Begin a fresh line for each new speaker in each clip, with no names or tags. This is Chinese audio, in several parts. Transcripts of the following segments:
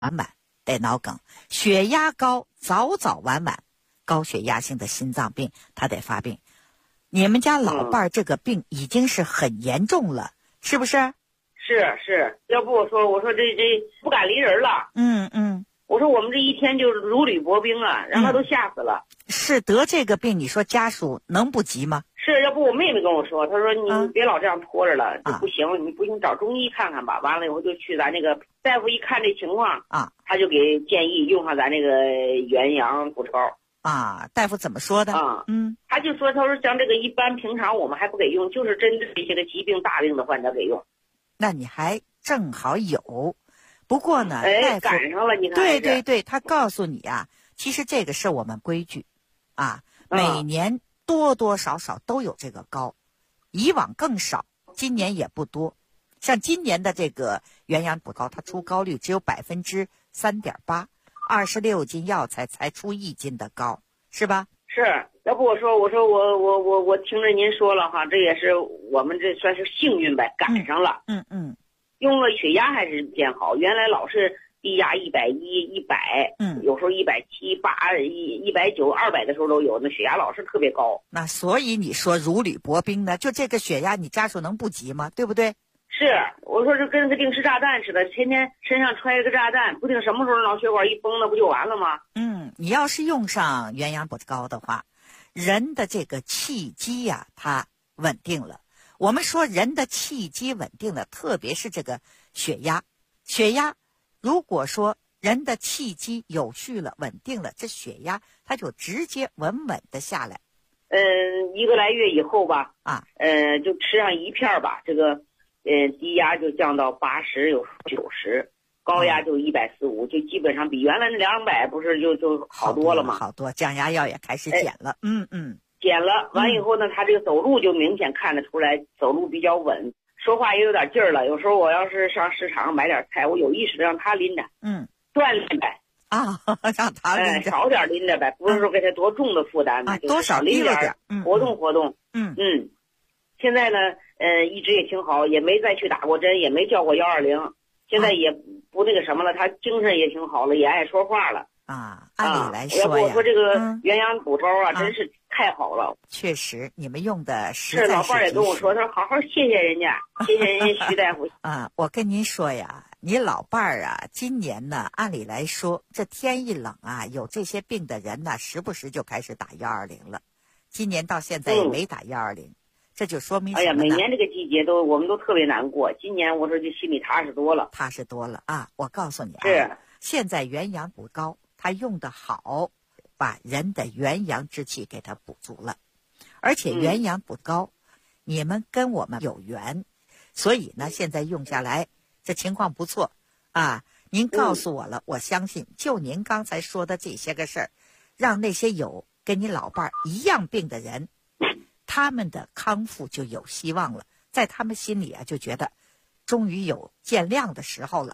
晚晚得脑梗，血压高早早晚晚高血压性的心脏病他得发病。你们家老伴儿这个病已经是很严重了，是不是？
是，要不我说这不敢离人了。我说我们这一天就如履薄冰啊，让他都吓死了。
是得这个病，你说家属能不急吗？
是，要不我妹妹跟我说，她说你别老这样拖着了，这不行，你不行找中医看看吧。完了以后就去咱那个大夫一看这情况他就给建议用上咱那个元阳补膏。
大夫怎么说的？
他就说，他说像这个一般平常我们还不给用，就是针对这些个疾病大病的患者给用。
那你还正好有，不过呢，大夫
赶上了，你看。
对，他告诉你啊，其实这个是我们规矩每年多多少少都有这个膏，以往更少，今年也不多。像今年的这个元阳补膏，它出膏率只有3.8%，26斤药材才出1斤的膏，是吧？
是，要不我听着您说了哈，这也是我们这算是幸运呗，赶上了。用了血压还是变好，原来老是低压110、100，有时候170、8、190、200的时候都有，那血压老是特别高。
那所以你说如履薄冰呢，就这个血压，你家属能不急吗？对不对？
是，我说这跟个定时炸弹似的，天天身上揣一个炸弹，不定什么时候脑血管一崩，那不就完了吗？
你要是用上元阳补膏的话，人的这个气机呀，它稳定了。我们说人的气机稳定了，特别是这个血压，如果说人的气机有序了、稳定了，这血压它就直接稳稳的下来。
一个来月以后吧，就吃上一片吧，这个低压就降到80，有90，高压就145，就基本上比原来那200不是就好多了吗？
好多，降压药也开始减了。
减了，完以后呢，他这个走路就明显看得出来，走路比较稳，说话也有点劲儿了。有时候我要是上市场买点菜，我有意识的让他拎着，锻炼呗。
让他拎着，
少点拎着呗，不是说给他多重的负担
多少
拎点，活动活动。现在呢，一直也挺好，也没再去打过针，也没叫过120，现在也不那个什么了，他精神也挺好了，也爱说话了。
按理来说呀，
要不我说这个元阳补膏真是太好了。
确实，你们用的实在是
老伴儿也跟我说，他说好好谢谢人家，谢谢人家徐大夫。
我跟您说呀，你老伴儿今年呢，按理来说，这天一冷有这些病的人呢，时不时就开始打120了。今年到现在也没打120，这就说明什么呢？
每年这个季节我们都特别难过。今年我说就心里踏实多了。
我告诉你
是
现在元阳补膏它用得好，把人的元阳之气给它补足了，而且元阳补膏，你们跟我们有缘，所以呢，现在用下来这情况不错您告诉我了，我相信就您刚才说的这些个事儿，让那些有跟你老伴儿一样病的人，他们的康复就有希望了，在他们心里就觉得终于有见亮的时候了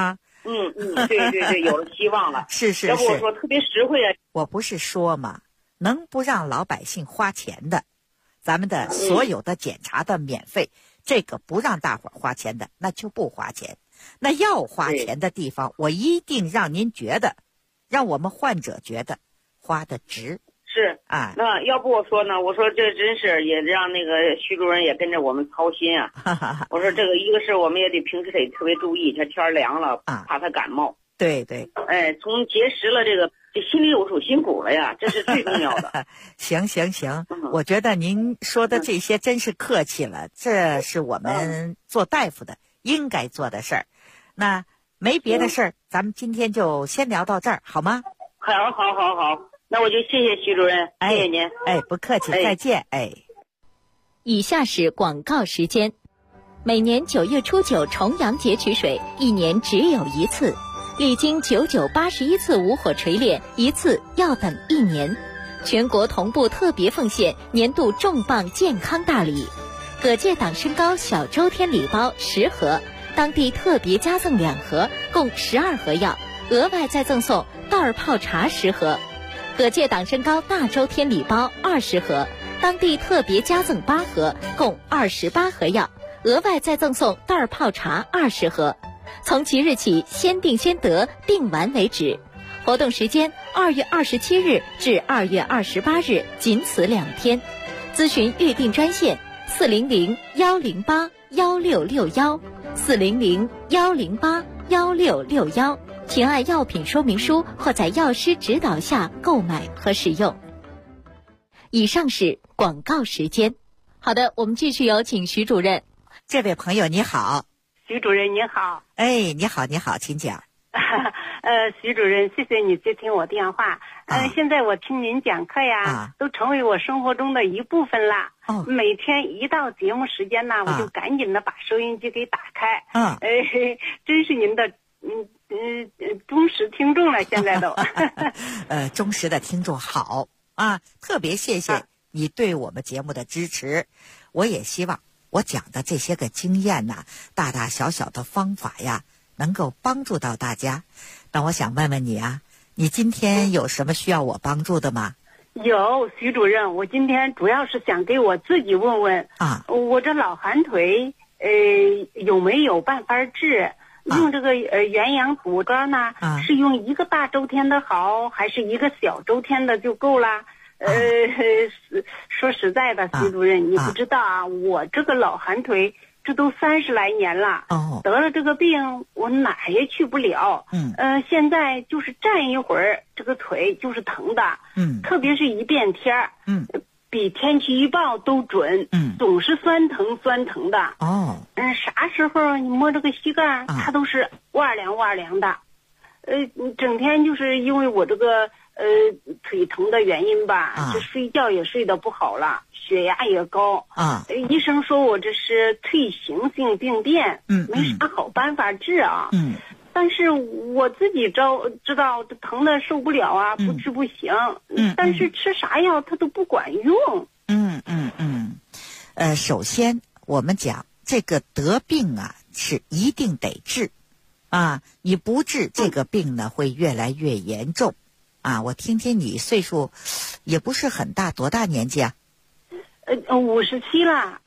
对，有了希望了。
是。
要不我说特别实惠
我不是说嘛，能不让老百姓花钱的，咱们的所有的检查的免费，这个不让大伙儿花钱的，那就不花钱。那要花钱的地方，我一定让您觉得，让我们患者觉得花的值。
是那要不我说呢？我说这真是也让那个徐主任也跟着我们操心我说这个一个是我们也得平时得特别注意，这天凉了怕他感冒。
对。
从节食了这心里有数心骨了呀，这是最重要的。
行，我觉得您说的这些真是客气了，这是我们做大夫的应该做的事儿。那没别的事儿，咱们今天就先聊到这儿，好吗？
好，那我就谢谢徐主任，谢谢您。
不客气，再见。
以下是广告时间。每年9月初9重阳节取水，一年只有一次，历经981次无火锤炼，一次要等1年。全国同步特别奉献年度重磅健康大礼：葛界党参膏小周天礼包10盒，当地特别加赠2盒，共12盒药，额外再赠送袋儿泡茶10盒。葛界党参膏大周天礼包20盒，当地特别加赠8盒，共28盒药，额外再赠送袋儿泡茶20盒。 从即日起先订先得，订完为止。活动时间2月27日至2月28日，仅此2天。咨询预订专线400-108-1661，400-108-1661，请按药品说明书或在药师指导下购买和使用。以上是广告时间。好的，我们继续有请徐主任。
这位朋友你好。
徐主任您好。
哎，你好，请讲。
徐主任，谢谢你接听我电话。现在我听您讲课呀，都成为我生活中的一部分了。每天一到节目时间呢，我就赶紧的把收音机给打开。真是您的忠实听众了，现在都。
忠实的听众好啊，特别谢谢你对我们节目的支持。我也希望我讲的这些个经验呐，大大小小的方法呀，能够帮助到大家。那我想问问你啊，你今天有什么需要我帮助的吗？
有，徐主任，我今天主要是想给我自己问问我这老寒腿有没有办法治？用这个元阳补膏呢，是用一个大周天的好，还是一个小周天的就够了？说实在的，徐主任，你不知道啊，我这个老寒腿这都30来年了，得了这个病，我哪也去不了。现在就是站一会儿，这个腿就是疼的。特别是一变天，比天气预报都准。总是酸疼的。啥时候你摸这个膝盖，它都是哇凉的。整天就是因为我这个腿疼的原因吧，这睡觉也睡得不好了，血压也高。医生说我这是退行性病变，没啥好办法治啊。但是我自己知道疼的受不了啊，不治不行。但是吃啥药它都不管用。
首先我们讲这个得病啊，是一定得治啊，你不治这个病呢，会越来越严重啊。我听听你岁数也不是很大，多大年纪啊
？57了。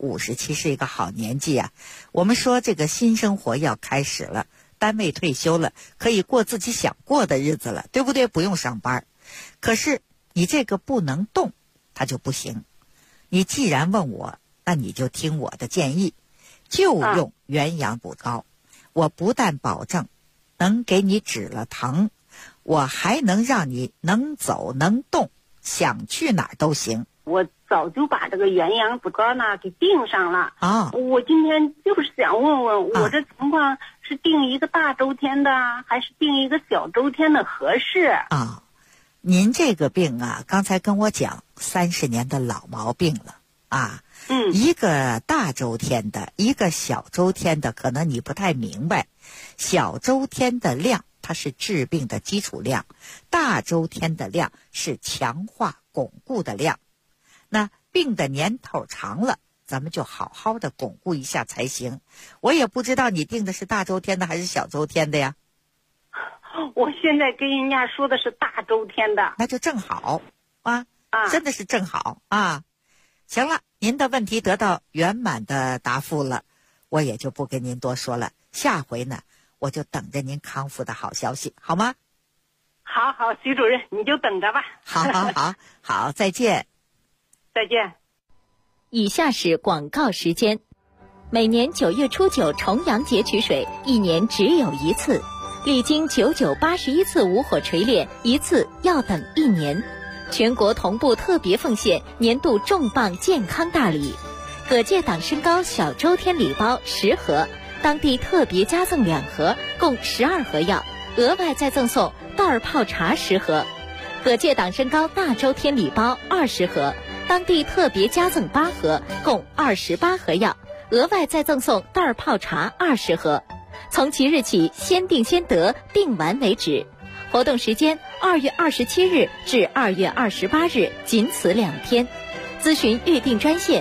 57是一个好年纪啊。我们说这个新生活要开始了，单位退休了，可以过自己想过的日子了，对不对？不用上班。可是你这个不能动，它就不行。你既然问我，那你就听我的建议，就用元阳补膏。我不但保证能给你止了疼，我还能让你能走能动，想去哪儿都行。
我早就把这个元阳补膏呢给订上了。我今天就是想问问，我这情况是订一个大周天的，还是订一个小周天的合适？
您这个病啊，刚才跟我讲30年的老毛病了啊。一个大周天的，一个小周天的，可能你不太明白。小周天的量它是治病的基础量，大周天的量是强化巩固的量。那病的年头长了，咱们就好好的巩固一下才行。我也不知道你定的是大周天的还是小周天的呀？
我现在跟人家说的是大周天的。
那就正好真的是正好啊。行了，您的问题得到圆满的答复了，我也就不跟您多说了。下回呢，我就等着您康复的好消息，好吗？
好，徐主任，你就等着吧。
好，再见。
再见。
以下是广告时间。每年9月初9重阳节取水，一年只有一次，历经9981次无火锤炼，一次要等1年。全国同步特别奉献年度重磅健康大礼：葛芥党参膏小周天礼包10盒，当地特别加赠2盒，共12盒药，额外再赠送袋泡茶10盒；葛芥党参膏大周天礼包20盒，当地特别加赠8盒，共28盒药，额外再赠送袋泡茶20盒。从即日起先订先得，订完为止。活动时间2月27日至2月28日，仅此2天。咨询预订专线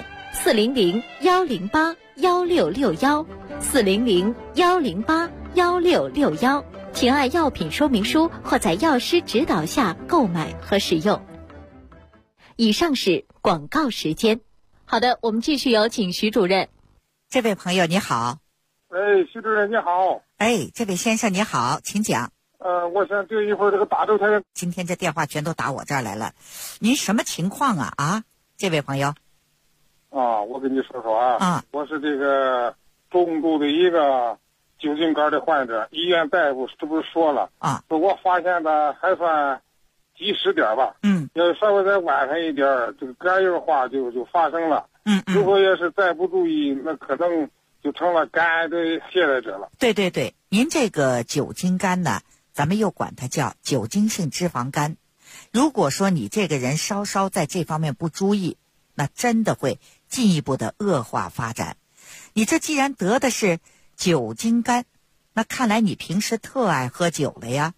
400-108-1661，400-108-1661，请按药品说明书或在药师指导下购买和使用。以上是广告时间。好的，我们继续有请徐主任。
这位朋友你好。
徐主任你好。
哎，这位先生你好，请讲。
我想对一会儿这个打州台。
今天这电话全都打我这儿来了，您什么情况啊？啊，这位朋友。
我跟你说说啊。我是这个重度的一个酒精肝的患者，医院大夫是不是说了说我发现的还算及时点吧。要稍微再晚上一点，这个肝硬化就发生了。如果要是再不注意，那可能就成了肝癌的携带者了。
对对对，您这个酒精肝呢，咱们又管它叫酒精性脂肪肝。如果说你这个人稍稍在这方面不注意，那真的会进一步的恶化发展。你这既然得的是酒精肝，那看来你平时特爱喝酒了呀。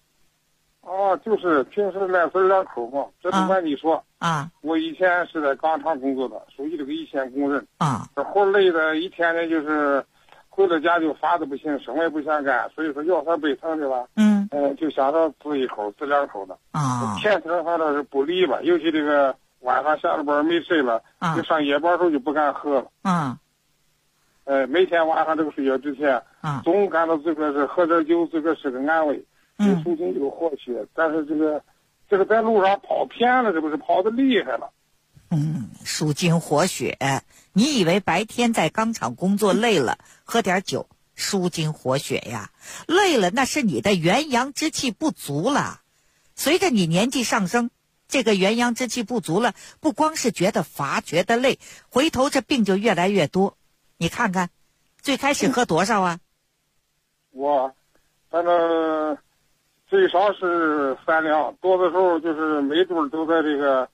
就是平时来分两口嘛。这不瞒你说我以前是在钢厂工作的，属于这个一线工人这活累的一天呢，就是回到家就乏得不行，什么也不想干，所以说腰酸背疼的吧。就想着滋一口滋两口的天天反正是不离吧，尤其这个晚上下了班没睡了就上夜班时候就不敢喝了。每天晚上这个睡觉之前总感到自个是喝点酒自个是个安慰，有舒筋有活血。但是这个在路上跑偏了，这不是跑得厉害了。
舒筋活血，你以为白天在钢厂工作累了喝点酒舒筋活血呀？累了那是你的元阳之气不足了。随着你年纪上升，这个元阳之气不足了，不光是觉得乏觉得累，回头这病就越来越多。你看看最开始喝多少啊？
我反正最少是3两，多的时候就是每顿都在这个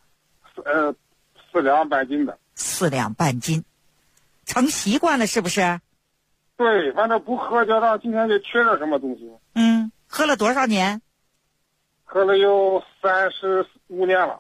4两半斤的。
4两半斤成习惯了是不是？
对，反正不喝觉得今天就缺点什么东西。
喝了多少年？
喝了有35年了。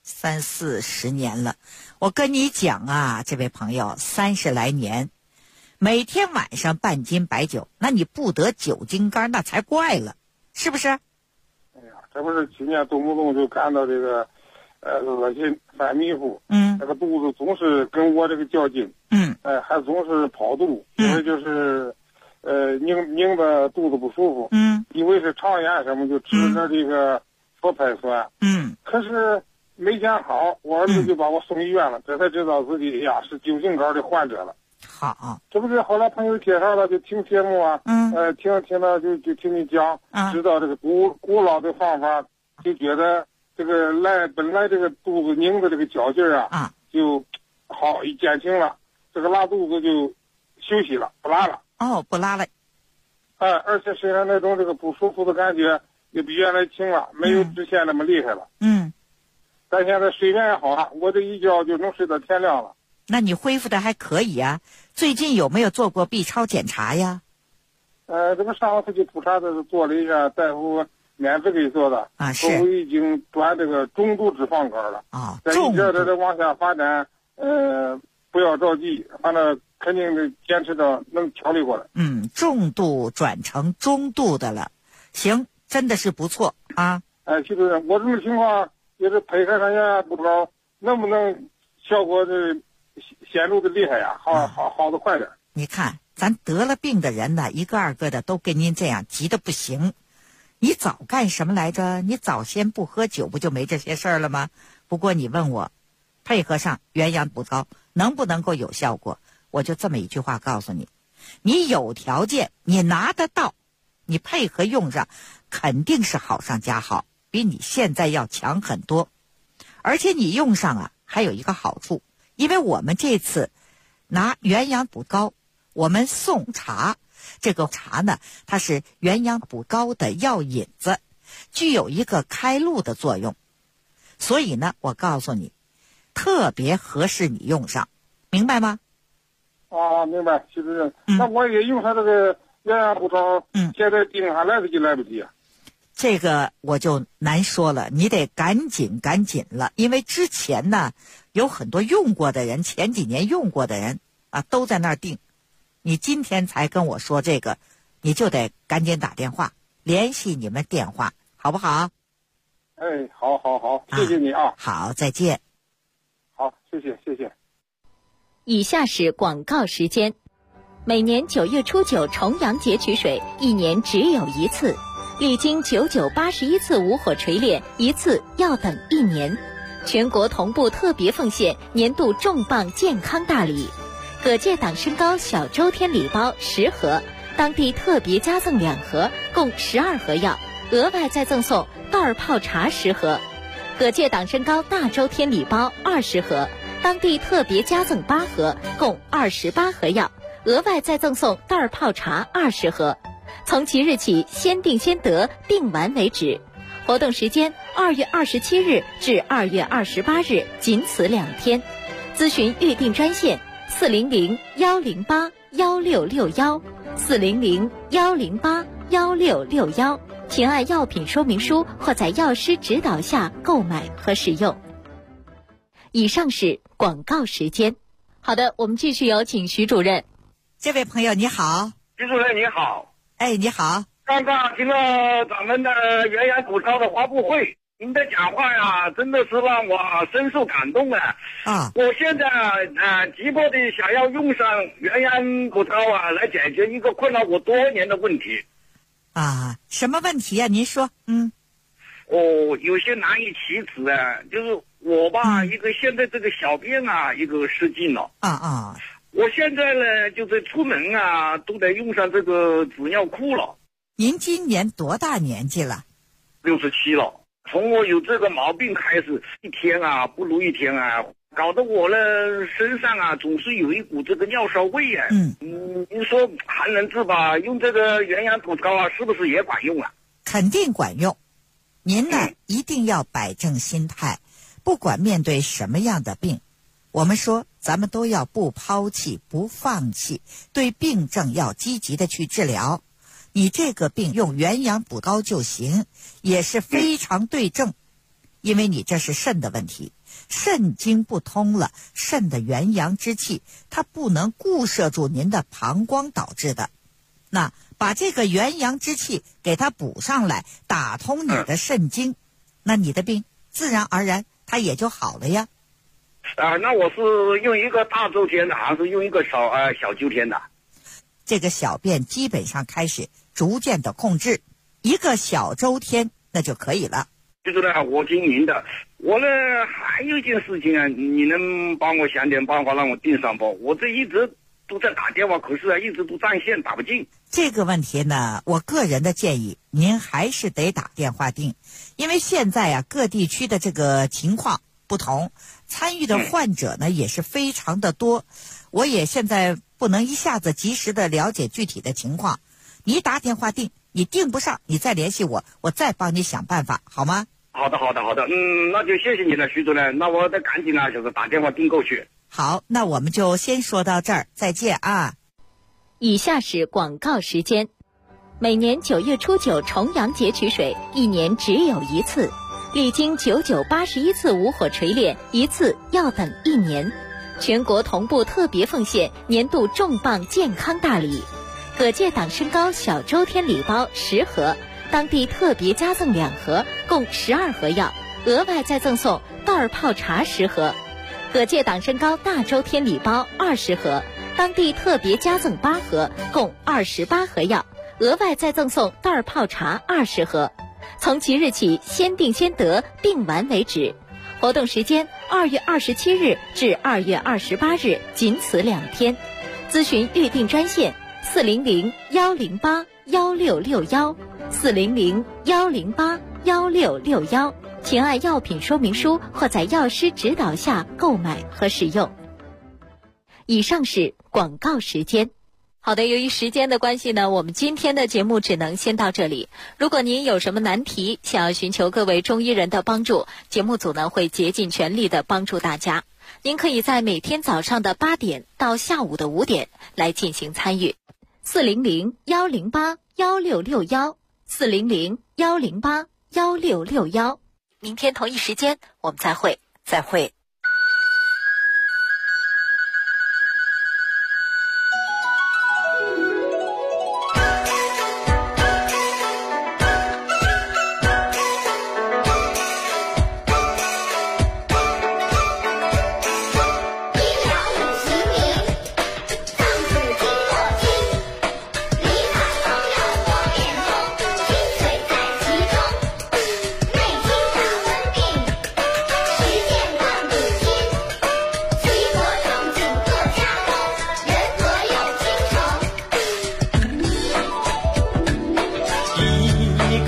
30-40年了。我跟你讲啊，这位朋友，30来年每天晚上半斤白酒，那你不得酒精肝那才怪了，是不是？
这不是去年动不动就感到这个恶心犯迷糊，这个肚子总是跟我这个较劲，还总是跑肚，因为就是拧的肚子不舒服，以为是肠炎什么，就吃点这个佛牌酸，可是没见好，我儿子就把我送医院了，这才知道自己是酒精肝的患者了。
好，
这不是后来朋友介绍了，就听节目听了就听你讲，知道这个古老的方法，就觉得这个本来这个肚子拧的这个绞劲就好一减轻了，这个拉肚子就休息了，不拉了。
不拉了。
而且身上那种这个不舒服的感觉也比原来轻了，没有之前那么厉害了。但现在睡眠也好了，我这一觉就能睡到天亮了。
那你恢复的还可以啊？最近有没有做过 B 超检查呀？
这个上次去普查的是做了一下，大夫免费给做的
是
我已经转这个中度脂肪肝了再一点点的往下发展，不要着急，反正肯定得坚持着能调理过来。
重度转成中度的了，行，真的是不错啊。
其实我这种情况也是配合上也不知道能不能效果这显著的厉害呀，好的快点。
你看咱得了病的人呢，一个二个的都跟您这样急得不行。你早干什么来着？你早先不喝酒不就没这些事儿了吗？不过你问我配合上元阳补膏能不能够有效果，我就这么一句话告诉你，你有条件你拿得到，你配合用上肯定是好上加好，比你现在要强很多。而且你用上还有一个好处，因为我们这次拿元阳补膏，我们送茶，这个茶呢它是元阳补膏的药引子，具有一个开路的作用，所以呢我告诉你特别合适你用上，明白吗？
明白。其实那我也用上这个元阳补膏，现在定还来得及来不及啊？
这个我就难说了，你得赶紧了，因为之前呢有很多用过的人，前几年用过的人都在那儿订。你今天才跟我说这个，你就得赶紧打电话联系你们电话，好不好？
好，谢谢你啊。
好，再见。
好，谢谢。
以下是广告时间。 每年9月初9重阳节取水，1年只有1次，历经9981次无火锤炼，1次要等1年。全国同步特别奉献年度重磅健康大礼，各界党参膏小周天礼包10盒，当地特别加赠2盒，共12盒药，额外再赠送袋泡茶10盒。各界党参膏大周天礼包20盒，当地特别加赠8盒，共28盒药，额外再赠送袋泡茶20盒。从即日起，先订先得，订完为止。活动时间2月27日至2月28日，仅此2天。咨询预订专线400-108-1661，400-108-1661，请按药品说明书或在药师指导下购买和使用。以上是广告时间。好的，我们继续有请徐主任。
这位朋友你好。
徐主任你好。
哎，你好。
刚刚听了咱们的元阳骨膏的发布会，您的讲话呀，真的是让我深受感动啊！我现在急迫的想要用上元阳骨膏来解决一个困扰我多年的问题。
什么问题啊？您说。
有些难以启齿就是我吧，一个现在这个小便一个失禁了。我现在呢，就是出门都得用上这个纸尿裤了。
您今年多大年纪了
？67了。从我有这个毛病开始，一天不如一天搞得我呢身上总是有一股这个尿骚味您说寒人治吧，用这个元阳骨膏是不是也管用啊？
肯定管用。您呢，一定要摆正心态，不管面对什么样的病，我们说咱们都要不抛弃不放弃，对病症要积极的去治疗。你这个病用元阳补膏就行，也是非常对症。因为你这是肾的问题，肾经不通了，肾的元阳之气它不能固摄住您的膀胱导致的。那把这个元阳之气给它补上来，打通你的肾经，那你的病自然而然它也就好了呀。
那我是用一个大周天的，还是用一个小周天的？
这个小便基本上开始逐渐的控制，一个小周天那就可以了。
就是呢，我听您的。我呢还有一件事情你能帮我想点办法让我订上不？我这一直都在打电话，可是一直都占线打不进。
这个问题呢，我个人的建议您还是得打电话订，因为现在各地区的这个情况不同，参与的患者呢也是非常的多，我也现在不能一下子及时的了解具体的情况。你打电话订，你订不上你再联系我，我再帮你想办法，好吗？
好的那就谢谢你了，徐主任。那我得赶紧就是打电话订购去。
好，那我们就先说到这儿，再见啊。
以下是广告时间。每年9月初9重阳节取水，1年只有1次，历经9981次无火锤炼，1次要等1年。全国同步特别奉献年度重磅健康大礼，各界党参膏小周天礼包10盒，当地特别加赠2盒，共12盒药，额外再赠送袋泡茶10盒。各界党参膏大周天礼包20盒，当地特别加赠8盒，共28盒药，额外再赠送袋泡茶20盒。从即日起，先订先得，订完为止。活动时间2月27日至2月28日，仅此2天。咨询预订专线400-108-1661，400-108-1661，请按药品说明书或在药师指导下购买和使用。以上是广告时间。好的，由于时间的关系呢，我们今天的节目只能先到这里。如果您有什么难题，想要寻求各位中医人的帮助，节目组呢会竭尽全力的帮助大家。您可以在每天早上的8点到下午的5点来进行参与。400-108-1661，400-108-1661。明天同一时间我们再会。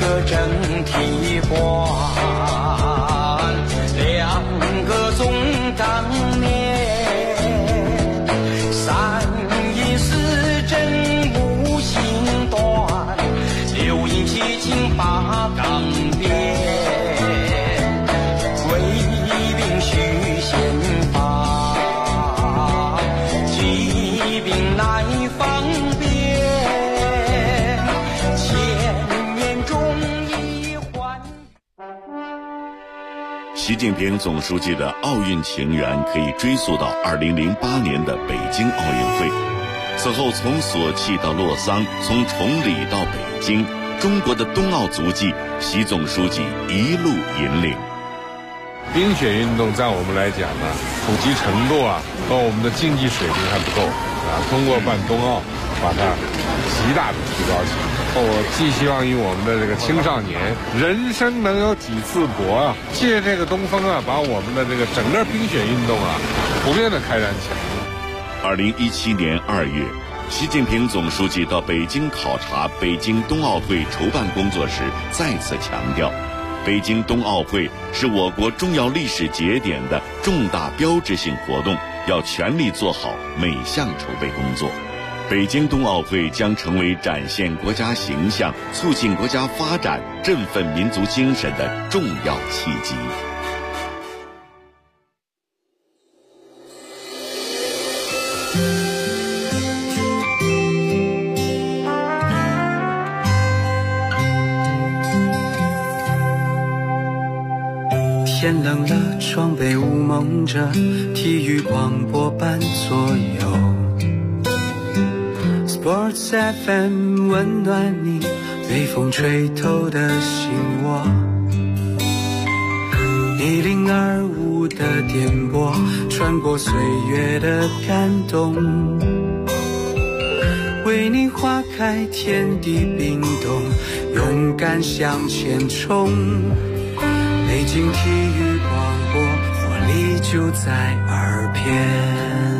个整体观，两个总当面，三引四正五行断，六引七经八纲变，贵宾须先发，疾病乃方便，千年中一换。
习近平总书记的奥运情缘可以追溯到2008年的北京奥运会。此后从索契到洛桑，从崇礼到北京，中国的冬奥足迹，习总书记一路引领。
冰雪运动在我们来讲呢，普及程度和我们的竞技水平还不够通过办冬奥，把它极大的提高起来。我寄希望于我们的这个青少年，人生能有几次搏借这个东风把我们的这个整个冰雪运动普遍的开展起来。
2017年2月，习近平总书记到北京考察北京冬奥会筹办工作时，再次强调，北京冬奥会是我国重要历史节点的重大标志性活动，要全力做好每项筹备工作。北京冬奥会将成为展现国家形象、促进国家发展、振奋民族精神的重要契机。
天冷了，窗被雾蒙着，体育广播伴左右。Sports FM 温暖你被风吹透的心窝，102.5的电波传播岁月的感动，为你花开天地冰冻，勇敢向前冲。北京体育广播，活力就在耳边。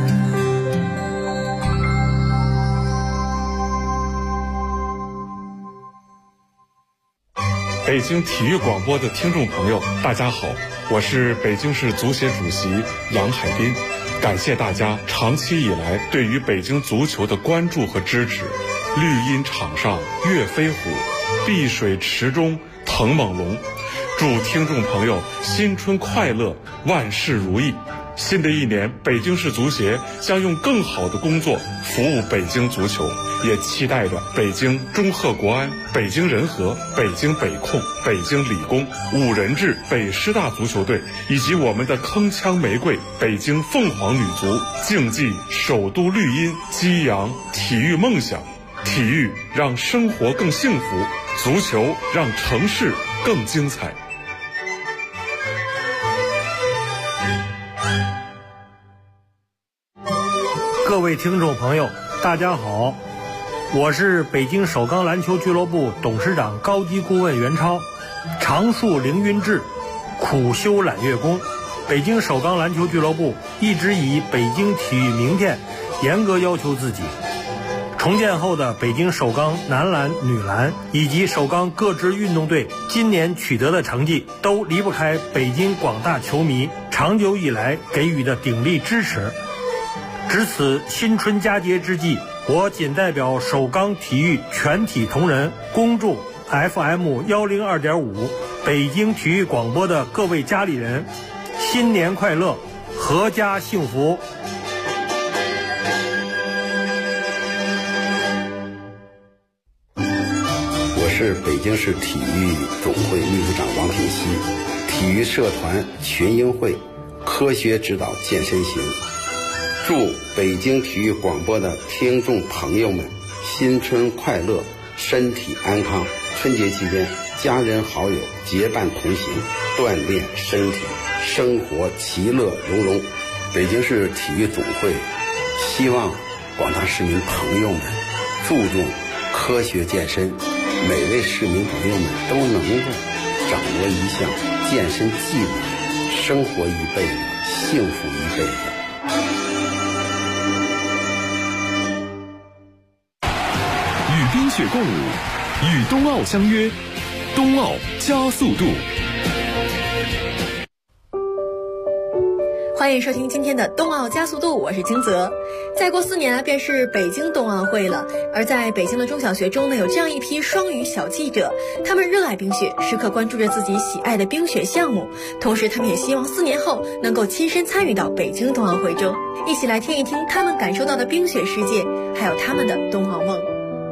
北京体育广播的听众朋友，大家好，我是北京市足协主席杨海滨，感谢大家长期以来对于北京足球的关注和支持。绿茵场上跃飞虎，碧水池中腾猛龙。祝听众朋友新春快乐，万事如意。新的一年，北京市足协将用更好的工作服务北京足球，也期待着北京中赫国安、北京人和、北京北控、北京理工、五人制北师大足球队以及我们的铿锵玫瑰北京凤凰女足，竞技首都绿茵，激扬体育梦想。体育让生活更幸福，足球让城市更精彩。
各位听众朋友，大家好，我是北京首钢篮球俱乐部董事长高级顾问袁超。常树凌云志，苦修揽月功。北京首钢篮球俱乐部一直以北京体育明天严格要求自己。重建后的北京首钢男篮、女篮以及首钢各支运动队今年取得的成绩，都离不开北京广大球迷长久以来给予的鼎力支持。值此新春佳节之际，我谨代表首钢体育全体同仁，恭祝 FM102.5 北京体育广播的各位家里人新年快乐，阖家幸福。
我是北京市体育总会秘书长王品熙，体育社团群英会科学指导健身行。祝北京体育广播的听众朋友们新春快乐，身体安康。春节期间，家人好友结伴同行，锻炼身体，生活其乐融融。北京市体育总会希望广大市民朋友们注重科学健身，每位市民朋友们都能够掌握一项健身技能，生活一辈子，幸福一辈子。
与冰雪共舞，与冬奥相约，
冬奥加速度。
欢迎收听今天的冬奥加速度，我是金泽。再过4年便是北京冬奥会了，而在北京的中小学中呢，有这样一批双语小记者，他们热爱冰雪，时刻关注着自己喜爱的冰雪项目，同时他们也希望4年后能够亲身参与到北京冬奥会中，一起来听一听他们感受到的冰雪世界，还有他们的冬奥梦。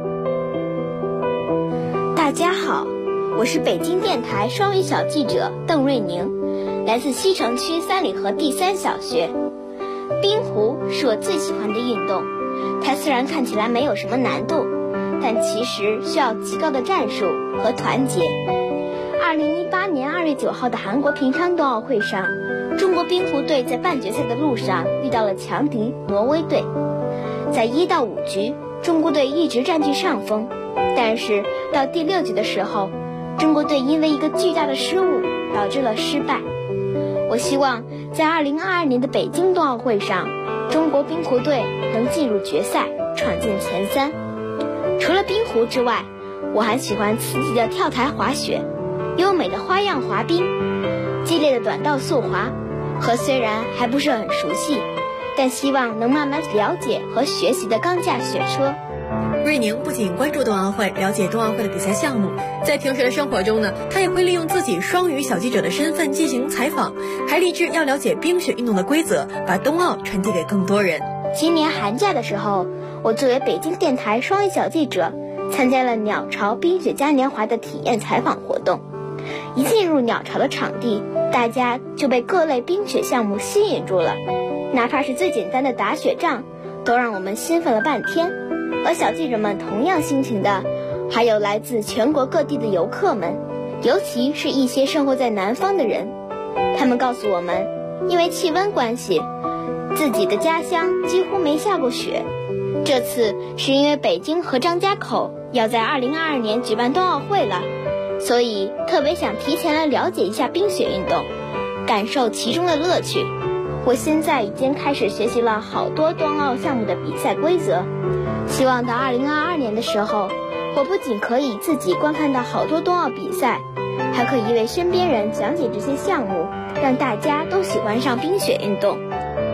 大家好，我是北京电台双语小记者邓瑞宁，来自西城区三里河第3小学。冰壶是我最喜欢的运动，它虽然看起来没有什么难度，但其实需要极高的战术和团结。2018年2月9号的韩国平昌冬奥会上，中国冰壶队在半决赛的路上遇到了强敌挪威队。在1到5局，中国队一直占据上风，但是到第6局的时候，中国队因为一个巨大的失误导致了失败。我希望在2022年的北京冬奥会上，中国冰壶队能进入决赛，闯进前3。除了冰壶之外，我还喜欢刺激的跳台滑雪、优美的花样滑冰、激烈的短道速滑和虽然还不是很熟悉，但希望能慢慢了解和学习的钢架雪车。
瑞宁不仅关注冬奥会，了解冬奥会的比赛项目，在平时的生活中呢，他也会利用自己双语小记者的身份进行采访，还立志要了解冰雪运动的规则，把冬奥传递给更多人。
今年寒假的时候，我作为北京电台双语小记者，参加了鸟巢冰雪嘉年华的体验采访活动。一进入鸟巢的场地，大家就被各类冰雪项目吸引住了，哪怕是最简单的打雪仗，都让我们兴奋了半天。和小记者们同样心情的，还有来自全国各地的游客们，尤其是一些生活在南方的人。他们告诉我们，因为气温关系，自己的家乡几乎没下过雪。这次是因为北京和张家口要在2022年举办冬奥会了，所以特别想提前来了解一下冰雪运动，感受其中的乐趣。我现在已经开始学习了好多冬奥项目的比赛规则，希望到2022年的时候，我不仅可以自己观看到好多冬奥比赛，还可以为身边人讲解这些项目，让大家都喜欢上冰雪运动。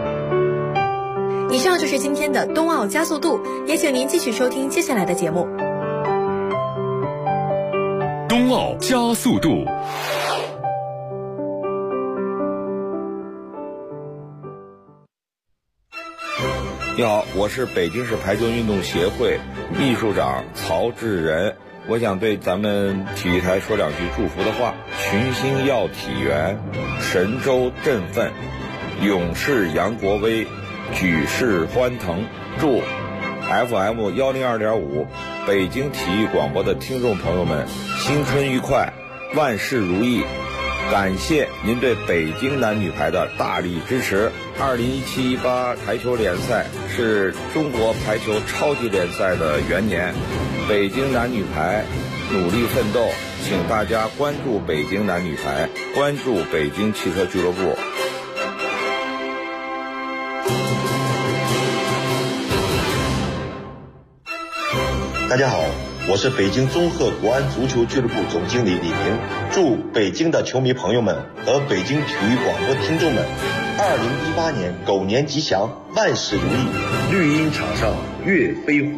以上就是今天的冬奥加速度，也请您继续收听接下来的节目。
冬奥加速度。
你好，我是北京市排球运动协会秘书长曹志仁。我想对咱们体育台说2句祝福的话：群星耀体元，神州振奋，勇士扬国威，举世欢腾。祝 FM 102.5北京体育广播的听众朋友们新春愉快，万事如意。感谢您对北京男女排的大力支持。2017-18排球联赛是中国排球超级联赛的元年，北京男女排努力奋斗，请大家关注北京男女排，关注北京汽车俱乐部。
大家好，我是北京综合国安足球俱乐部总经理李明，祝北京的球迷朋友们和北京体育广播听众们2018年狗年吉祥，万事如意，绿茵场上月飞狐。